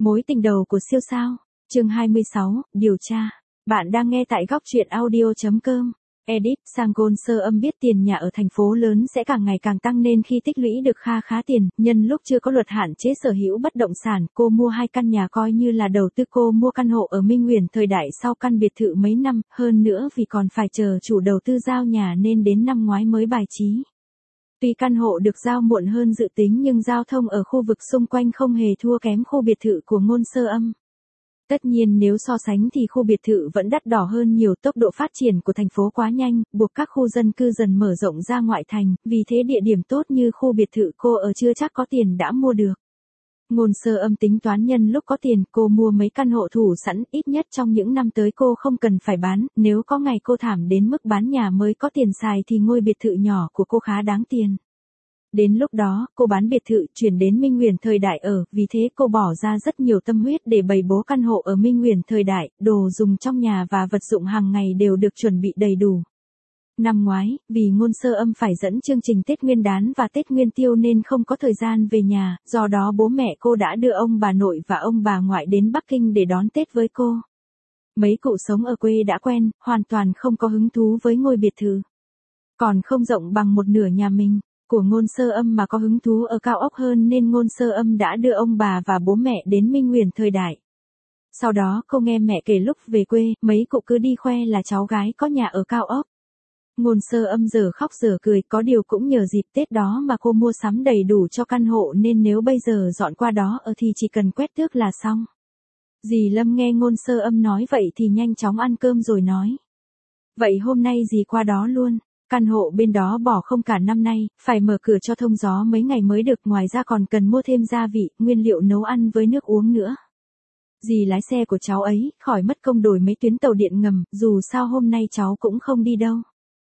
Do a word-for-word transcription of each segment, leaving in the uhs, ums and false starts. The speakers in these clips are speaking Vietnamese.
Mối tình đầu của siêu sao, chương hai mươi sáu, điều tra. Bạn đang nghe tại góc truyện audio.com. Edit, Sang Gôn Sơ Âm biết tiền nhà ở thành phố lớn sẽ càng ngày càng tăng nên khi tích lũy được kha khá tiền, nhân lúc chưa có luật hạn chế sở hữu bất động sản, cô mua hai căn nhà coi như là đầu tư. Cô mua căn hộ ở Minh Nguyền thời đại sau căn biệt thự mấy năm, hơn nữa vì còn phải chờ chủ đầu tư giao nhà nên đến năm ngoái mới bài trí. Tuy căn hộ được giao muộn hơn dự tính nhưng giao thông ở khu vực xung quanh không hề thua kém khu biệt thự của Ngôn Sơ Âm. Tất nhiên nếu so sánh thì khu biệt thự vẫn đắt đỏ hơn nhiều, tốc độ phát triển của thành phố quá nhanh, buộc các khu dân cư dần mở rộng ra ngoại thành, vì thế địa điểm tốt như khu biệt thự cô ở chưa chắc có tiền đã mua được. Ngôn Sơ Âm tính toán nhân lúc có tiền cô mua mấy căn hộ thủ sẵn, ít nhất trong những năm tới cô không cần phải bán, nếu có ngày cô thảm đến mức bán nhà mới có tiền xài thì ngôi biệt thự nhỏ của cô khá đáng tiền. Đến lúc đó, cô bán biệt thự chuyển đến Minh Nguyền thời đại ở, vì thế cô bỏ ra rất nhiều tâm huyết để bày bố căn hộ ở Minh Nguyền thời đại, đồ dùng trong nhà và vật dụng hàng ngày đều được chuẩn bị đầy đủ. Năm ngoái, vì Ngôn Sơ Âm phải dẫn chương trình Tết Nguyên đán và Tết Nguyên tiêu nên không có thời gian về nhà, do đó bố mẹ cô đã đưa ông bà nội và ông bà ngoại đến Bắc Kinh để đón Tết với cô. Mấy cụ sống ở quê đã quen, hoàn toàn không có hứng thú với ngôi biệt thự. Còn không rộng bằng một nửa nhà mình, của Ngôn Sơ Âm mà có hứng thú ở cao ốc hơn nên Ngôn Sơ Âm đã đưa ông bà và bố mẹ đến Minh Nguyền thời đại. Sau đó cô nghe mẹ kể lúc về quê, mấy cụ cứ đi khoe là cháu gái có nhà ở cao ốc. Ngôn Sơ Âm giờ khóc giờ cười, có điều cũng nhờ dịp Tết đó mà cô mua sắm đầy đủ cho căn hộ nên nếu bây giờ dọn qua đó ở thì chỉ cần quét tước là xong. Dì Lâm nghe Ngôn Sơ Âm nói vậy thì nhanh chóng ăn cơm rồi nói. Vậy hôm nay dì qua đó luôn. Căn hộ bên đó bỏ không cả năm nay, phải mở cửa cho thông gió mấy ngày mới được, ngoài ra còn cần mua thêm gia vị, nguyên liệu nấu ăn với nước uống nữa. Dì lái xe của cháu ấy, khỏi mất công đổi mấy tuyến tàu điện ngầm, dù sao hôm nay cháu cũng không đi đâu.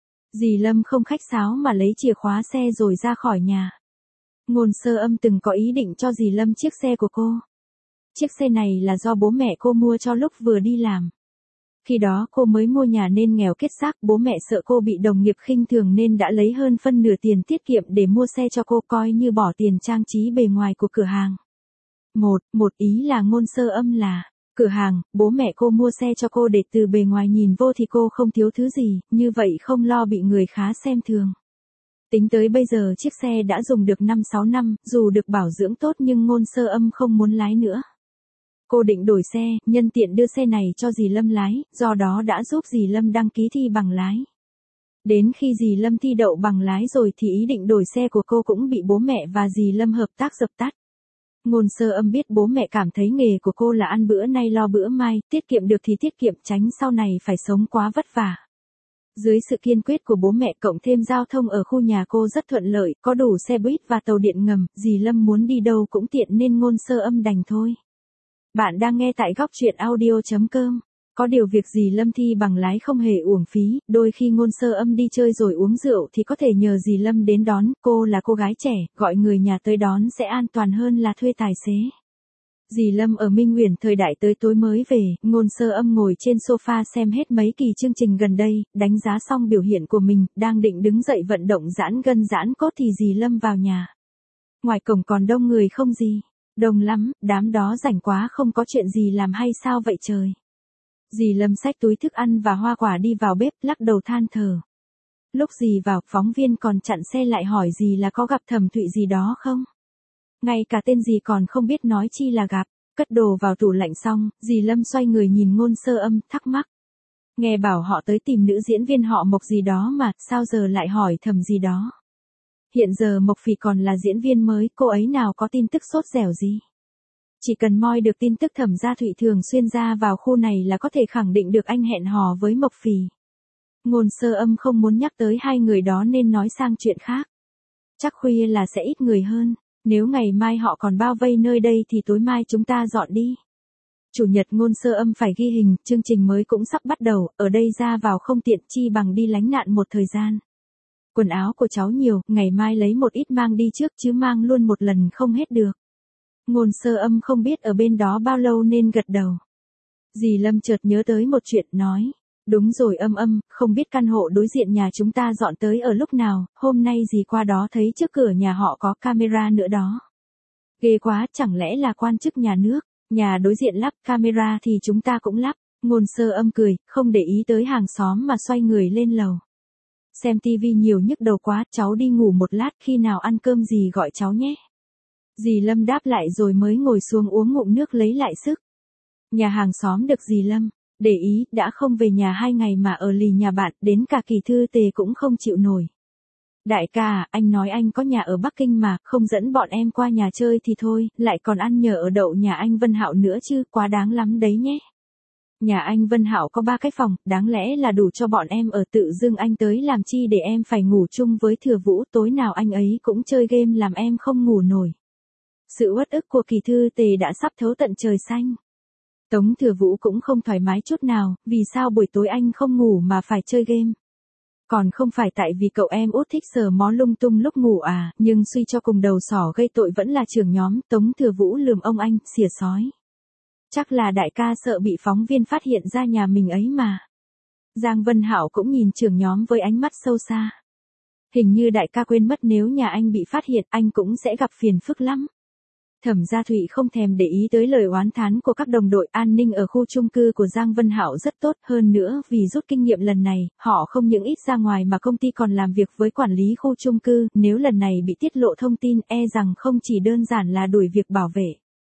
Dì Lâm không khách sáo mà lấy chìa khóa xe rồi ra khỏi nhà. Ngôn Sơ Âm từng có ý định cho dì Lâm chiếc xe của cô. Chiếc xe này là do bố mẹ cô mua cho lúc vừa đi làm. Khi đó cô mới mua nhà nên nghèo kết xác, bố mẹ sợ cô bị đồng nghiệp khinh thường nên đã lấy hơn phân nửa tiền tiết kiệm để mua xe cho cô, coi như bỏ tiền trang trí bề ngoài của cửa hàng. Một, một ý là Ngôn Sơ Âm là, cửa hàng, bố mẹ cô mua xe cho cô để từ bề ngoài nhìn vô thì cô không thiếu thứ gì, như vậy không lo bị người khá xem thường. Tính tới bây giờ chiếc xe đã dùng được năm sáu năm, dù được bảo dưỡng tốt nhưng Ngôn Sơ Âm không muốn lái nữa. Cô định đổi xe, nhân tiện đưa xe này cho dì Lâm lái, do đó đã giúp dì Lâm đăng ký thi bằng lái. Đến khi dì Lâm thi đậu bằng lái rồi thì ý định đổi xe của cô cũng bị bố mẹ và dì Lâm hợp tác dập tắt. Ngôn Sơ Âm biết bố mẹ cảm thấy nghề của cô là ăn bữa nay lo bữa mai, tiết kiệm được thì tiết kiệm, tránh sau này phải sống quá vất vả. Dưới sự kiên quyết của bố mẹ cộng thêm giao thông ở khu nhà cô rất thuận lợi, có đủ xe buýt và tàu điện ngầm, dì Lâm muốn đi đâu cũng tiện nên Ngôn Sơ Âm đành thôi. Bạn đang nghe tại góc truyện audio.com. Có điều việc dì Lâm thi bằng lái không hề uổng phí, đôi khi Ngôn Sơ Âm đi chơi rồi uống rượu thì có thể nhờ dì Lâm đến đón, cô là cô gái trẻ, gọi người nhà tới đón sẽ an toàn hơn là thuê tài xế. Dì Lâm ở Minh Nguyền thời đại tới tối mới về, Ngôn Sơ Âm ngồi trên sofa xem hết mấy kỳ chương trình gần đây, đánh giá xong biểu hiện của mình, đang định đứng dậy vận động giãn gân giãn cốt thì dì Lâm vào nhà. Ngoài cổng còn đông người không gì? Đông lắm, đám đó rảnh quá không có chuyện gì làm hay sao vậy trời. Dì Lâm xách túi thức ăn và hoa quả đi vào bếp, lắc đầu than thở. Lúc dì vào, phóng viên còn chặn xe lại hỏi dì là có gặp Thẩm Thụy gì đó không. Ngay cả tên dì còn không biết nói chi là gặp. Cất đồ vào tủ lạnh xong, dì Lâm xoay người nhìn Ngôn Sơ Âm, thắc mắc. Nghe bảo họ tới tìm nữ diễn viên họ Mộc gì đó mà, sao giờ lại hỏi Thẩm gì đó. Hiện giờ Mộc Phỉ còn là diễn viên mới, cô ấy nào có tin tức sốt dẻo gì. Chỉ cần moi được tin tức Thẩm Gia Thụy thường xuyên ra vào khu này là có thể khẳng định được anh hẹn hò với Mộc Phỉ. Ngôn Sơ Âm không muốn nhắc tới hai người đó nên nói sang chuyện khác. Chắc khuya là sẽ ít người hơn, nếu ngày mai họ còn bao vây nơi đây thì tối mai chúng ta dọn đi. Chủ nhật Ngôn Sơ Âm phải ghi hình, chương trình mới cũng sắp bắt đầu, ở đây ra vào không tiện chi bằng đi lánh nạn một thời gian. Quần áo của cháu nhiều, ngày mai lấy một ít mang đi trước chứ mang luôn một lần không hết được. Ngôn Sơ Âm không biết ở bên đó bao lâu nên gật đầu. Dì Lâm chợt nhớ tới một chuyện nói. Đúng rồi Âm Âm, không biết căn hộ đối diện nhà chúng ta dọn tới ở lúc nào, hôm nay dì qua đó thấy trước cửa nhà họ có camera nữa đó. Ghê quá, chẳng lẽ là quan chức nhà nước. Nhà đối diện lắp camera thì chúng ta cũng lắp. Ngôn Sơ Âm cười, không để ý tới hàng xóm mà xoay người lên lầu. Xem tivi nhiều nhức đầu quá, cháu đi ngủ một lát, khi nào ăn cơm dì gọi cháu nhé. Dì Lâm đáp lại rồi mới ngồi xuống uống ngụm nước lấy lại sức. Nhà hàng xóm được dì Lâm để ý, đã không về nhà hai ngày mà ở lì nhà bạn, đến cả Kỳ Thư Tề cũng không chịu nổi. Đại ca, anh nói anh có nhà ở Bắc Kinh mà, không dẫn bọn em qua nhà chơi thì thôi, lại còn ăn nhờ ở đậu nhà anh Vân Hạo nữa chứ, quá đáng lắm đấy nhé. Nhà anh Vân Hạo có ba cái phòng, đáng lẽ là đủ cho bọn em ở, tự dưng anh tới làm chi để em phải ngủ chung với Thừa Vũ, tối nào anh ấy cũng chơi game làm em không ngủ nổi. Sự uất ức của Kỳ Thư Tề đã sắp thấu tận trời xanh. Tống Thừa Vũ cũng không thoải mái chút nào, vì sao buổi tối anh không ngủ mà phải chơi game. Còn không phải tại vì cậu em út thích sờ mó lung tung lúc ngủ à, nhưng suy cho cùng đầu sỏ gây tội vẫn là trưởng nhóm. Tống Thừa Vũ lườm ông anh, xỉa sói. Chắc là đại ca sợ bị phóng viên phát hiện ra nhà mình ấy mà. Giang Vân Hạo cũng nhìn trưởng nhóm với ánh mắt sâu xa. Hình như đại ca quên mất nếu nhà anh bị phát hiện anh cũng sẽ gặp phiền phức lắm. Thẩm Gia Thụy không thèm để ý tới lời oán thán của các đồng đội. An ninh ở khu chung cư của Giang Vân Hạo rất tốt, hơn nữa vì rút kinh nghiệm lần này, họ không những ít ra ngoài mà công ty còn làm việc với quản lý khu chung cư, nếu lần này bị tiết lộ thông tin e rằng không chỉ đơn giản là đuổi việc bảo vệ.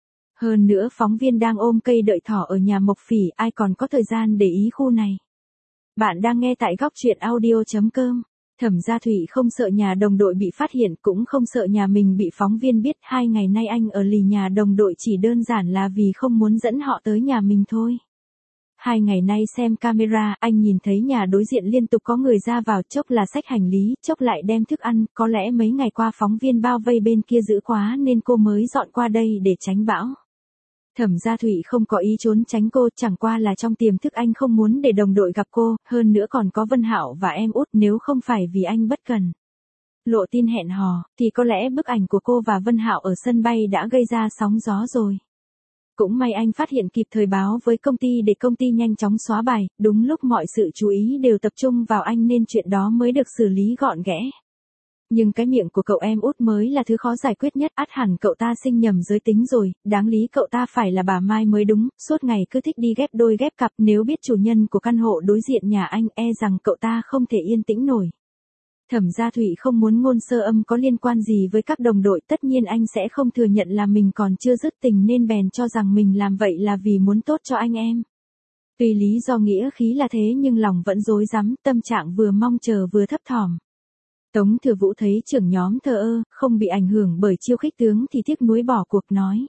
Hơn nữa phóng viên đang ôm cây đợi thỏ ở nhà Mộc Phỉ, ai còn có thời gian để ý khu này. Bạn đang nghe tại góc truyện audio chấm com. Thẩm Gia Thụy không sợ nhà đồng đội bị phát hiện, cũng không sợ nhà mình bị phóng viên biết. Hai ngày nay anh ở lì nhà đồng đội chỉ đơn giản là vì không muốn dẫn họ tới nhà mình thôi. Hai ngày nay xem camera, anh nhìn thấy nhà đối diện liên tục có người ra vào, chốc là xách hành lý, chốc lại đem thức ăn, có lẽ mấy ngày qua phóng viên bao vây bên kia dữ quá nên cô mới dọn qua đây để tránh bão. Thẩm Gia Thụy không có ý trốn tránh cô, chẳng qua là trong tiềm thức anh không muốn để đồng đội gặp cô, hơn nữa còn có Vân Hạo và em út, nếu không phải vì anh bất cần lộ tin hẹn hò, thì có lẽ bức ảnh của cô và Vân Hạo ở sân bay đã gây ra sóng gió rồi. Cũng may anh phát hiện kịp thời báo với công ty để công ty nhanh chóng xóa bài, đúng lúc mọi sự chú ý đều tập trung vào anh nên chuyện đó mới được xử lý gọn ghẽ. Nhưng cái miệng của cậu em út mới là thứ khó giải quyết nhất, ắt hẳn cậu ta sinh nhầm giới tính rồi, đáng lý cậu ta phải là bà Mai mới đúng, suốt ngày cứ thích đi ghép đôi ghép cặp, nếu biết chủ nhân của căn hộ đối diện nhà anh e rằng cậu ta không thể yên tĩnh nổi. Thẩm Gia Thụy không muốn Ngôn Sơ Âm có liên quan gì với các đồng đội, tất nhiên anh sẽ không thừa nhận là mình còn chưa dứt tình nên bèn cho rằng mình làm vậy là vì muốn tốt cho anh em. Tuy lý do nghĩa khí là thế nhưng lòng vẫn rối rắm, tâm trạng vừa mong chờ vừa thấp thỏm. Tống Thừa Vũ thấy trưởng nhóm thờ ơ, không bị ảnh hưởng bởi chiêu khích tướng thì tiếc nuối bỏ cuộc nói.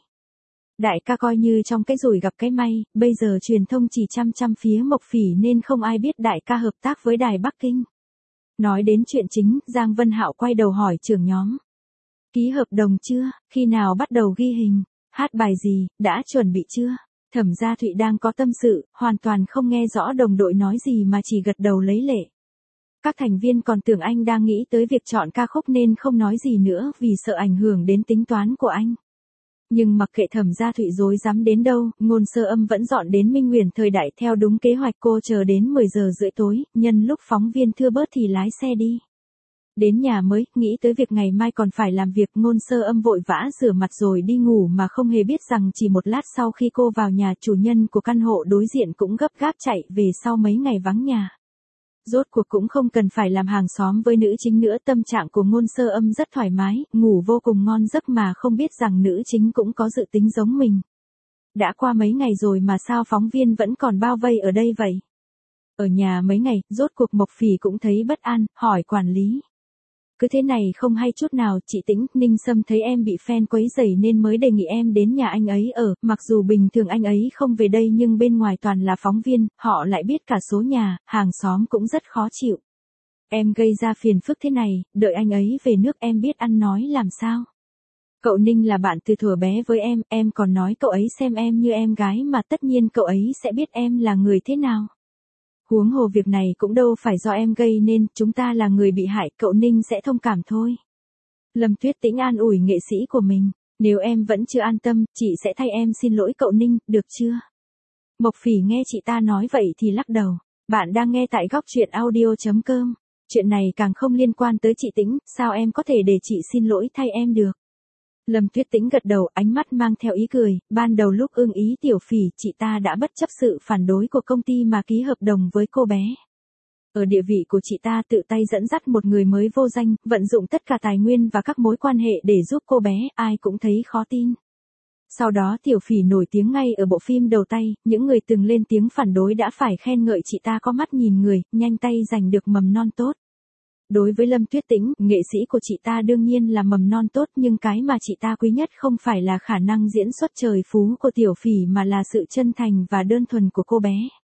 Đại ca coi như trong cái rủi gặp cái may, bây giờ truyền thông chỉ chăm chăm phía Mộc Phỉ nên không ai biết đại ca hợp tác với đài Bắc Kinh. Nói đến chuyện chính, Giang Vân Hạo quay đầu hỏi trưởng nhóm. Ký hợp đồng chưa, khi nào bắt đầu ghi hình, hát bài gì, đã chuẩn bị chưa? Thẩm Gia Thụy đang có tâm sự, hoàn toàn không nghe rõ đồng đội nói gì mà chỉ gật đầu lấy lệ. Các thành viên còn tưởng anh đang nghĩ tới việc chọn ca khúc nên không nói gì nữa vì sợ ảnh hưởng đến tính toán của anh. Nhưng mặc kệ Thẩm Gia Thụy rối rắm đến đâu, Ngôn Sơ Âm vẫn dọn đến Minh Nguyền thời đại theo đúng kế hoạch, cô chờ đến mười giờ rưỡi tối, nhân lúc phóng viên thưa bớt thì lái xe đi. Đến nhà mới, nghĩ tới việc ngày mai còn phải làm việc, Ngôn Sơ Âm vội vã rửa mặt rồi đi ngủ mà không hề biết rằng chỉ một lát sau khi cô vào nhà, chủ nhân của căn hộ đối diện cũng gấp gáp chạy về sau mấy ngày vắng nhà. Rốt cuộc cũng không cần phải làm hàng xóm với nữ chính nữa, tâm trạng của Ngôn Sơ Âm rất thoải mái, ngủ vô cùng ngon giấc mà không biết rằng nữ chính cũng có dự tính giống mình. Đã qua mấy ngày rồi mà sao phóng viên vẫn còn bao vây ở đây vậy? Ở nhà mấy ngày, rốt cuộc Mộc Phỉ cũng thấy bất an, hỏi quản lý. Cứ thế này không hay chút nào, chị Tĩnh, Ninh Sâm thấy em bị fan quấy rầy nên mới đề nghị em đến nhà anh ấy ở, mặc dù bình thường anh ấy không về đây nhưng bên ngoài toàn là phóng viên, họ lại biết cả số nhà, hàng xóm cũng rất khó chịu. Em gây ra phiền phức thế này, đợi anh ấy về nước em biết ăn nói làm sao. Cậu Ninh là bạn từ thuở bé với em, em còn nói cậu ấy xem em như em gái mà tất nhiên cậu ấy sẽ biết em là người thế nào. Huống hồ việc này cũng đâu phải do em gây nên, chúng ta là người bị hại, cậu Ninh sẽ thông cảm thôi. Lâm Tuyết Tĩnh an ủi nghệ sĩ của mình, nếu em vẫn chưa an tâm, chị sẽ thay em xin lỗi cậu Ninh, được chưa? Mộc Phỉ nghe chị ta nói vậy thì lắc đầu. Bạn đang nghe tại góc truyện audio chấm com. Chuyện này càng không liên quan tới chị Tĩnh, sao em có thể để chị xin lỗi thay em được? Lâm Tuyết Tĩnh gật đầu, ánh mắt mang theo ý cười, ban đầu lúc ưng ý Tiểu Phỉ, chị ta đã bất chấp sự phản đối của công ty mà ký hợp đồng với cô bé. Ở địa vị của chị ta tự tay dẫn dắt một người mới vô danh, vận dụng tất cả tài nguyên và các mối quan hệ để giúp cô bé, ai cũng thấy khó tin. Sau đó Tiểu Phỉ nổi tiếng ngay ở bộ phim đầu tay, những người từng lên tiếng phản đối đã phải khen ngợi chị ta có mắt nhìn người, nhanh tay giành được mầm non tốt. Đối với Lâm Tuyết Tĩnh, nghệ sĩ của chị ta đương nhiên là mầm non tốt, nhưng cái mà chị ta quý nhất không phải là khả năng diễn xuất trời phú của Tiểu Phỉ mà là sự chân thành và đơn thuần của cô bé.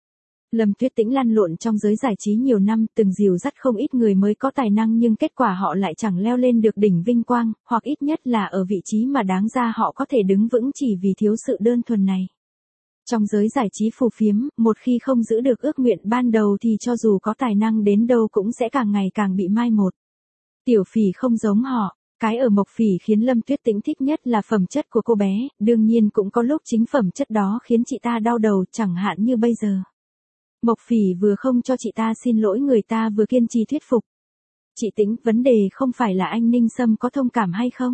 Lâm Tuyết Tĩnh lăn lộn trong giới giải trí nhiều năm, từng dìu dắt không ít người mới có tài năng nhưng kết quả họ lại chẳng leo lên được đỉnh vinh quang, hoặc ít nhất là ở vị trí mà đáng ra họ có thể đứng vững chỉ vì thiếu sự đơn thuần này. Trong giới giải trí phù phiếm, một khi không giữ được ước nguyện ban đầu thì cho dù có tài năng đến đâu cũng sẽ càng ngày càng bị mai một. Tiểu Phỉ không giống họ. Cái ở Mộc Phỉ khiến Lâm Tuyết Tĩnh thích nhất là phẩm chất của cô bé, đương nhiên cũng có lúc chính phẩm chất đó khiến chị ta đau đầu, chẳng hạn như bây giờ. Mộc Phỉ vừa không cho chị ta xin lỗi người ta vừa kiên trì thuyết phục. Chị Tĩnh, vấn đề không phải là anh Ninh Sâm có thông cảm hay không?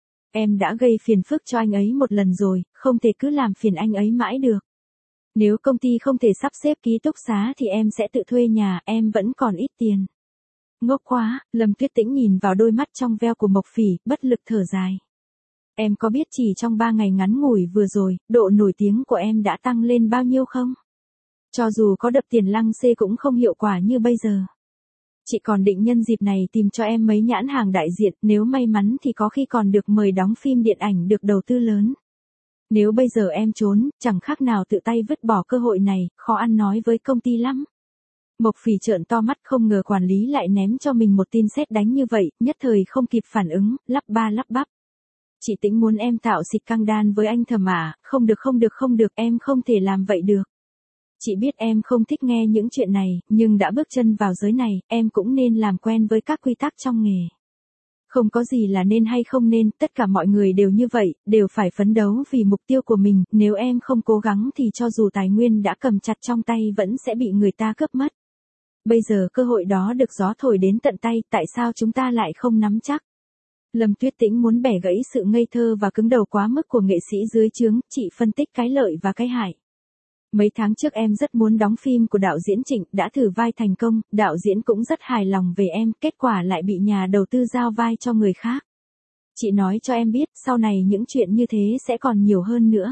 Em đã gây phiền phức cho anh ấy một lần rồi, không thể cứ làm phiền anh ấy mãi được. Nếu công ty không thể sắp xếp ký túc xá thì em sẽ tự thuê nhà, em vẫn còn ít tiền. Ngốc quá, Lâm Tuyết Tĩnh nhìn vào đôi mắt trong veo của Mộc Phỉ, bất lực thở dài. Em có biết chỉ trong ba ngày ngắn ngủi vừa rồi, độ nổi tiếng của em đã tăng lên bao nhiêu không? Cho dù có đập tiền lăng xê cũng không hiệu quả như bây giờ. Chị còn định nhân dịp này tìm cho em mấy nhãn hàng đại diện, nếu may mắn thì có khi còn được mời đóng phim điện ảnh được đầu tư lớn. Nếu bây giờ em trốn, chẳng khác nào tự tay vứt bỏ cơ hội này, khó ăn nói với công ty lắm. Mộc Phỉ trợn to mắt, không ngờ quản lý lại ném cho mình một tin sét đánh như vậy, nhất thời không kịp phản ứng, lắp ba lắp bắp. Chị Tĩnh muốn em tạo xịt căng đan với anh Thẩm à, không được không được không được, em không thể làm vậy được. Chị biết em không thích nghe những chuyện này, nhưng đã bước chân vào giới này, em cũng nên làm quen với các quy tắc trong nghề. Không có gì là nên hay không nên, tất cả mọi người đều như vậy, đều phải phấn đấu vì mục tiêu của mình, nếu em không cố gắng thì cho dù tài nguyên đã cầm chặt trong tay vẫn sẽ bị người ta cướp mất. Bây giờ cơ hội đó được gió thổi đến tận tay, tại sao chúng ta lại không nắm chắc? Lâm Tuyết Tĩnh muốn bẻ gãy sự ngây thơ và cứng đầu quá mức của nghệ sĩ dưới trướng, chị phân tích cái lợi và cái hại. Mấy tháng trước em rất muốn đóng phim của đạo diễn Trịnh, đã thử vai thành công, đạo diễn cũng rất hài lòng về em, kết quả lại bị nhà đầu tư giao vai cho người khác. Chị nói cho em biết, sau này những chuyện như thế sẽ còn nhiều hơn nữa.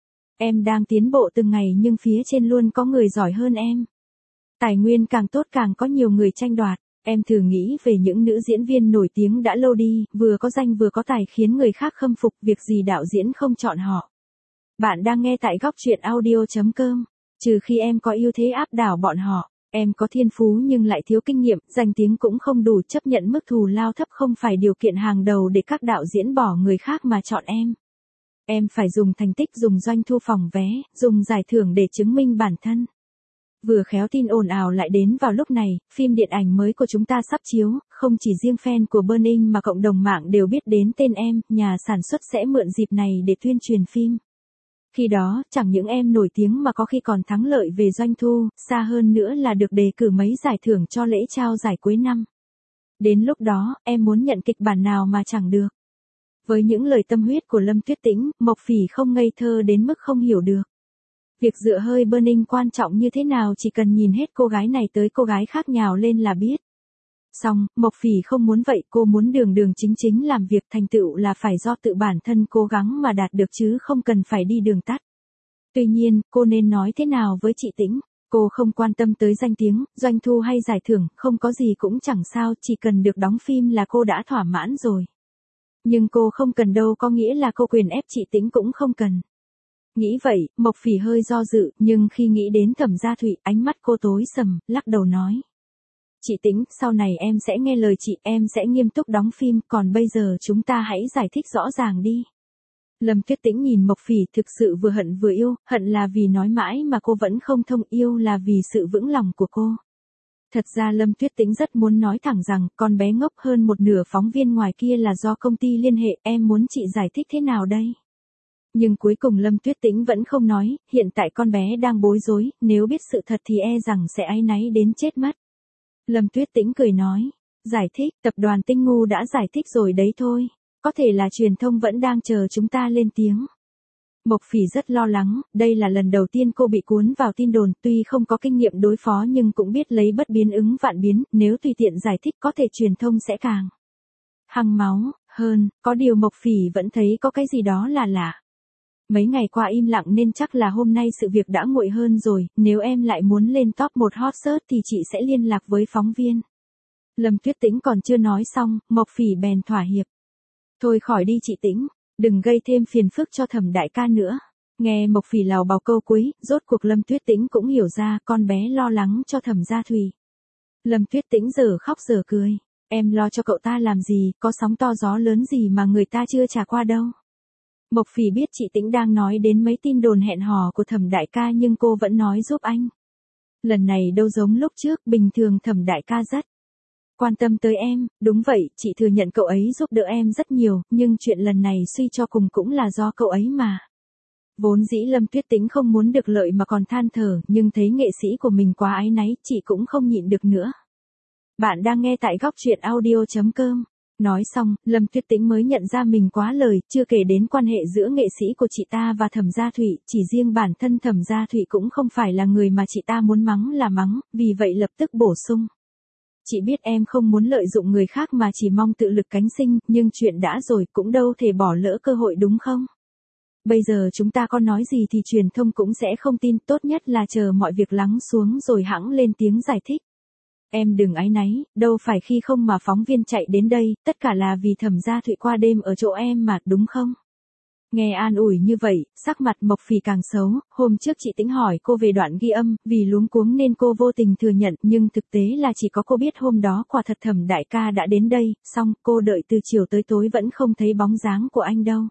Em đang tiến bộ từng ngày nhưng phía trên luôn có người giỏi hơn em. Tài nguyên càng tốt càng có nhiều người tranh đoạt. Em thử nghĩ về những nữ diễn viên nổi tiếng đã lâu đi, vừa có danh vừa có tài khiến người khác khâm phục, việc gì đạo diễn không chọn họ. Bạn đang nghe tại góc truyện audio chấm com. Trừ khi em có ưu thế áp đảo bọn họ, em có thiên phú nhưng lại thiếu kinh nghiệm, danh tiếng cũng không đủ, chấp nhận mức thù lao thấp không phải điều kiện hàng đầu để các đạo diễn bỏ người khác mà chọn em. Em phải dùng thành tích, dùng doanh thu phòng vé, dùng giải thưởng để chứng minh bản thân. Vừa khéo tin ồn ào lại đến vào lúc này, phim điện ảnh mới của chúng ta sắp chiếu, không chỉ riêng fan của Burning mà cộng đồng mạng đều biết đến tên em, nhà sản xuất sẽ mượn dịp này để tuyên truyền phim. Khi đó, chẳng những em nổi tiếng mà có khi còn thắng lợi về doanh thu, xa hơn nữa là được đề cử mấy giải thưởng cho lễ trao giải cuối năm. Đến lúc đó, em muốn nhận kịch bản nào mà chẳng được. Với những lời tâm huyết của Lâm Tuyết Tĩnh, Mộc Phỉ không ngây thơ đến mức không hiểu được. Việc dựa hơi Burning quan trọng như thế nào chỉ cần nhìn hết cô gái này tới cô gái khác nhào lên là biết. Xong, Mộc Phỉ không muốn vậy, cô muốn đường đường chính chính làm việc, thành tựu là phải do tự bản thân cố gắng mà đạt được chứ không cần phải đi đường tắt. Tuy nhiên, cô nên nói thế nào với chị Tĩnh? Cô không quan tâm tới danh tiếng, doanh thu hay giải thưởng, không có gì cũng chẳng sao, chỉ cần được đóng phim là cô đã thỏa mãn rồi. Nhưng cô không cần đâu có nghĩa là cô quyền ép chị Tĩnh cũng không cần. Nghĩ vậy, Mộc Phỉ hơi do dự, nhưng khi nghĩ đến Thẩm Gia Thụy, ánh mắt cô tối sầm, lắc đầu nói. Chị Tĩnh, sau này em sẽ nghe lời chị, em sẽ nghiêm túc đóng phim, còn bây giờ chúng ta hãy giải thích rõ ràng đi. Lâm Tuyết Tĩnh nhìn Mộc Phỉ, thực sự vừa hận vừa yêu, hận là vì nói mãi mà cô vẫn không thông, yêu là vì sự vững lòng của cô. Thật ra Lâm Tuyết Tĩnh rất muốn nói thẳng rằng, con bé ngốc hơn một nửa phóng viên ngoài kia là do công ty liên hệ, em muốn chị giải thích thế nào đây? Nhưng cuối cùng Lâm Tuyết Tĩnh vẫn không nói, hiện tại con bé đang bối rối, nếu biết sự thật thì e rằng sẽ áy náy đến chết mất. Lâm Tuyết Tĩnh cười nói, giải thích, tập đoàn Tinh Ngu đã giải thích rồi đấy thôi. Có thể là truyền thông vẫn đang chờ chúng ta lên tiếng. Mộc Phỉ rất lo lắng, đây là lần đầu tiên cô bị cuốn vào tin đồn, tuy không có kinh nghiệm đối phó nhưng cũng biết lấy bất biến ứng vạn biến, nếu tùy tiện giải thích có thể truyền thông sẽ càng hăng máu hơn, có điều Mộc Phỉ vẫn thấy có cái gì đó là lạ. Mấy ngày qua im lặng nên chắc là hôm nay sự việc đã nguội hơn rồi, nếu em lại muốn lên top một hot search thì chị sẽ liên lạc với phóng viên. Lâm Tuyết Tĩnh còn chưa nói xong, Mộc Phỉ bèn thỏa hiệp. Thôi khỏi đi chị Tĩnh, đừng gây thêm phiền phức cho Thẩm đại ca nữa. Nghe Mộc Phỉ lào bào câu cuối, rốt cuộc Lâm Tuyết Tĩnh cũng hiểu ra con bé lo lắng cho Thẩm Gia Thùy. Lâm Tuyết Tĩnh giờ khóc giờ cười. Em lo cho cậu ta làm gì, có sóng to gió lớn gì mà người ta chưa trải qua đâu. Mộc Phỉ biết chị Tĩnh đang nói đến mấy tin đồn hẹn hò của Thẩm đại ca nhưng cô vẫn nói giúp anh. Lần này đâu giống lúc trước, bình thường Thẩm đại ca rất quan tâm tới em, đúng vậy, chị thừa nhận cậu ấy giúp đỡ em rất nhiều, nhưng chuyện lần này suy cho cùng cũng là do cậu ấy mà. Vốn dĩ Lâm Tuyết Tĩnh không muốn được lợi mà còn than thở, nhưng thấy nghệ sĩ của mình quá áy náy, chị cũng không nhịn được nữa. Bạn đang nghe tại góc truyện audio chấm com. Nói xong, Lâm Tuyết Tĩnh mới nhận ra mình quá lời, chưa kể đến quan hệ giữa nghệ sĩ của chị ta và Thẩm Gia Thụy, chỉ riêng bản thân Thẩm Gia Thụy cũng không phải là người mà chị ta muốn mắng là mắng, vì vậy lập tức bổ sung. Chị biết em không muốn lợi dụng người khác mà chỉ mong tự lực cánh sinh, nhưng chuyện đã rồi cũng đâu thể bỏ lỡ cơ hội đúng không? Bây giờ chúng ta có nói gì thì truyền thông cũng sẽ không tin, tốt nhất là chờ mọi việc lắng xuống rồi hẵng lên tiếng giải thích. Em đừng áy náy, đâu phải khi không mà phóng viên chạy đến đây, tất cả là vì Thẩm Gia Thụy qua đêm ở chỗ em mà, đúng không? Nghe an ủi như vậy, sắc mặt Mộc Phỉ càng xấu, hôm trước chị Tĩnh hỏi cô về đoạn ghi âm, vì luống cuống nên cô vô tình thừa nhận, nhưng thực tế là chỉ có cô biết hôm đó quả thật Thẩm đại ca đã đến đây, xong cô đợi từ chiều tới tối vẫn không thấy bóng dáng của anh đâu.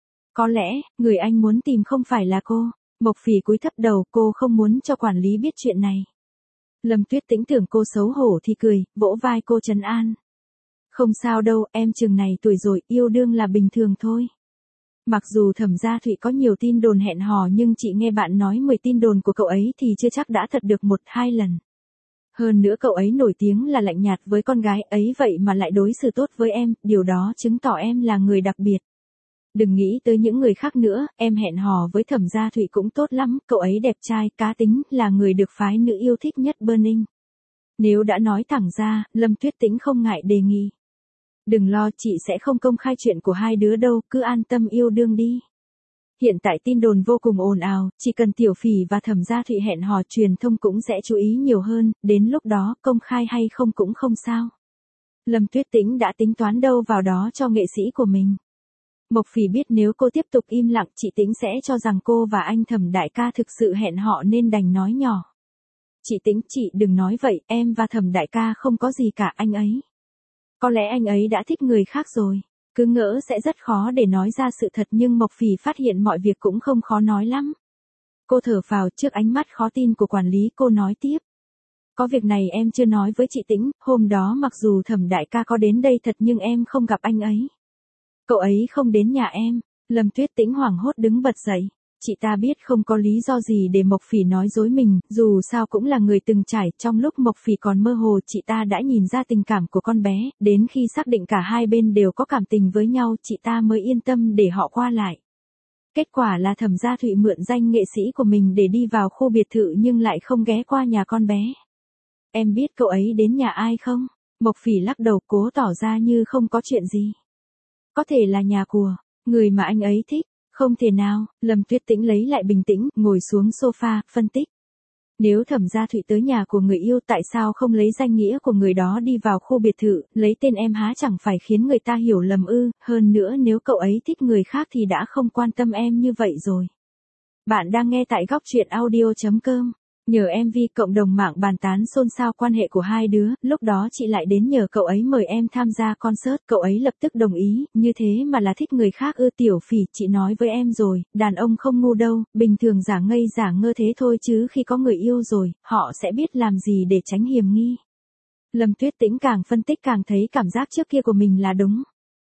Có lẽ, người anh muốn tìm không phải là cô. Mộc Phỉ cúi thấp đầu, cô không muốn cho quản lý biết chuyện này. Lâm Tuyết Tĩnh tưởng cô xấu hổ thì cười, vỗ vai cô trấn an. Không sao đâu, em chừng này tuổi rồi, yêu đương là bình thường thôi. Mặc dù Thẩm Gia Thụy có nhiều tin đồn hẹn hò nhưng chị nghe bạn nói mười tin đồn của cậu ấy thì chưa chắc đã thật được một hai lần. Hơn nữa cậu ấy nổi tiếng là lạnh nhạt với con gái ấy vậy mà lại đối xử tốt với em, điều đó chứng tỏ em là người đặc biệt. Đừng nghĩ tới những người khác nữa, em hẹn hò với Thẩm Gia Thụy cũng tốt lắm, cậu ấy đẹp trai, cá tính, là người được phái nữ yêu thích nhất Burning. Nếu đã nói thẳng ra, Lâm Tuyết Tĩnh không ngại đề nghị. Đừng lo, chị sẽ không công khai chuyện của hai đứa đâu, cứ an tâm yêu đương đi. Hiện tại tin đồn vô cùng ồn ào, chỉ cần Tiểu Phỉ và Thẩm Gia Thụy hẹn hò truyền thông cũng sẽ chú ý nhiều hơn, đến lúc đó công khai hay không cũng không sao. Lâm Tuyết Tĩnh đã tính toán đâu vào đó cho nghệ sĩ của mình. Mộc Phỉ biết nếu cô tiếp tục im lặng chị Tĩnh sẽ cho rằng cô và anh Thẩm đại ca thực sự hẹn họ nên đành nói nhỏ. Chị Tĩnh, chị đừng nói vậy, em và Thẩm đại ca không có gì cả, anh ấy. Có lẽ anh ấy đã thích người khác rồi. Cứ ngỡ sẽ rất khó để nói ra sự thật nhưng Mộc Phỉ phát hiện mọi việc cũng không khó nói lắm. Cô thở phào trước ánh mắt khó tin của quản lý, cô nói tiếp. Có việc này em chưa nói với chị Tĩnh, hôm đó mặc dù Thẩm đại ca có đến đây thật nhưng em không gặp anh ấy. Cậu ấy không đến nhà em. Lâm Tuyết Tĩnh hoảng hốt đứng bật dậy. Chị ta biết không có lý do gì để Mộc Phỉ nói dối mình, dù sao cũng là người từng trải, trong lúc Mộc Phỉ còn mơ hồ chị ta đã nhìn ra tình cảm của con bé, đến khi xác định cả hai bên đều có cảm tình với nhau chị ta mới yên tâm để họ qua lại. Kết quả là Thẩm Gia Thụy mượn danh nghệ sĩ của mình để đi vào khu biệt thự nhưng lại không ghé qua nhà con bé. Em biết cậu ấy đến nhà ai không? Mộc Phỉ lắc đầu cố tỏ ra như không có chuyện gì. Có thể là nhà của người mà anh ấy thích. Không thể nào, Lâm Tuyết Tĩnh lấy lại bình tĩnh, ngồi xuống sofa, phân tích. Nếu Thẩm Gia Thụy tới nhà của người yêu tại sao không lấy danh nghĩa của người đó đi vào khu biệt thự, lấy tên em há chẳng phải khiến người ta hiểu lầm ư, hơn nữa nếu cậu ấy thích người khác thì đã không quan tâm em như vậy rồi. Bạn đang nghe tại góc truyện audio chấm com. Nhờ em vê cộng đồng mạng bàn tán xôn xao quan hệ của hai đứa, lúc đó chị lại đến nhờ cậu ấy mời em tham gia concert, cậu ấy lập tức đồng ý, như thế mà là thích người khác ư. Tiểu Phỉ, chị nói với em rồi, đàn ông không ngu đâu, bình thường giả ngây giả ngơ thế thôi chứ khi có người yêu rồi, họ sẽ biết làm gì để tránh hiềm nghi. Lâm Tuyết Tĩnh càng phân tích càng thấy cảm giác trước kia của mình là đúng.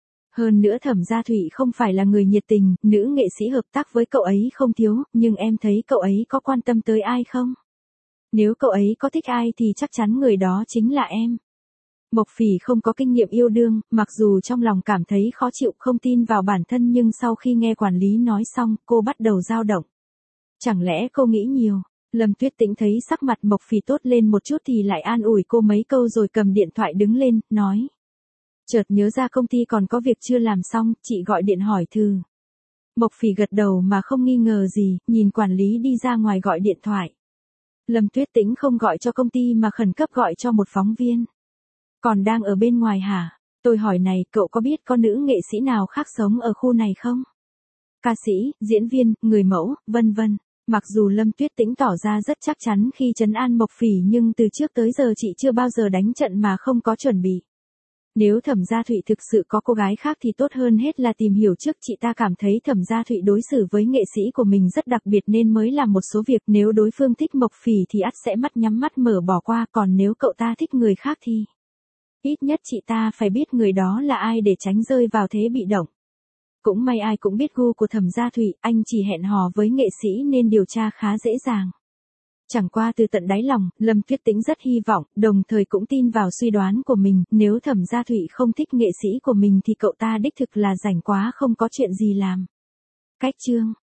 Hơn nữa Thẩm Gia Thụy không phải là người nhiệt tình, nữ nghệ sĩ hợp tác với cậu ấy không thiếu, nhưng em thấy cậu ấy có quan tâm tới ai không? Nếu cậu ấy có thích ai thì chắc chắn người đó chính là em. Mộc Phỉ không có kinh nghiệm yêu đương, mặc dù trong lòng cảm thấy khó chịu không tin vào bản thân nhưng sau khi nghe quản lý nói xong, cô bắt đầu dao động. Chẳng lẽ cô nghĩ nhiều? Lâm Tuyết Tĩnh thấy sắc mặt Mộc Phỉ tốt lên một chút thì lại an ủi cô mấy câu rồi cầm điện thoại đứng lên, nói. Chợt nhớ ra công ty còn có việc chưa làm xong, chị gọi điện hỏi thử. Mộc Phỉ gật đầu mà không nghi ngờ gì, nhìn quản lý đi ra ngoài gọi điện thoại. Lâm Tuyết Tĩnh không gọi cho công ty mà khẩn cấp gọi cho một phóng viên. Còn đang ở bên ngoài hả? Tôi hỏi này, cậu có biết có nữ nghệ sĩ nào khác sống ở khu này không? Ca sĩ, diễn viên, người mẫu, vân vân. Mặc dù Lâm Tuyết Tĩnh tỏ ra rất chắc chắn khi trấn an Mộc Phỉ nhưng từ trước tới giờ chị chưa bao giờ đánh trận mà không có chuẩn bị. Nếu Thẩm Gia Thụy thực sự có cô gái khác thì tốt hơn hết là tìm hiểu trước. Chị ta cảm thấy Thẩm Gia Thụy đối xử với nghệ sĩ của mình rất đặc biệt nên mới làm một số việc. Nếu đối phương thích Mộc Phỉ thì ắt sẽ mắt nhắm mắt mở bỏ qua, còn nếu cậu ta thích người khác thì ít nhất chị ta phải biết người đó là ai để tránh rơi vào thế bị động. Cũng may ai cũng biết gu của Thẩm Gia Thụy, anh chỉ hẹn hò với nghệ sĩ nên điều tra khá dễ dàng. Chẳng qua từ tận đáy lòng, Lâm Tuyết Tĩnh rất hy vọng, đồng thời cũng tin vào suy đoán của mình, nếu Thẩm Gia Thụy không thích nghệ sĩ của mình thì cậu ta đích thực là rảnh quá không có chuyện gì làm. Cách chương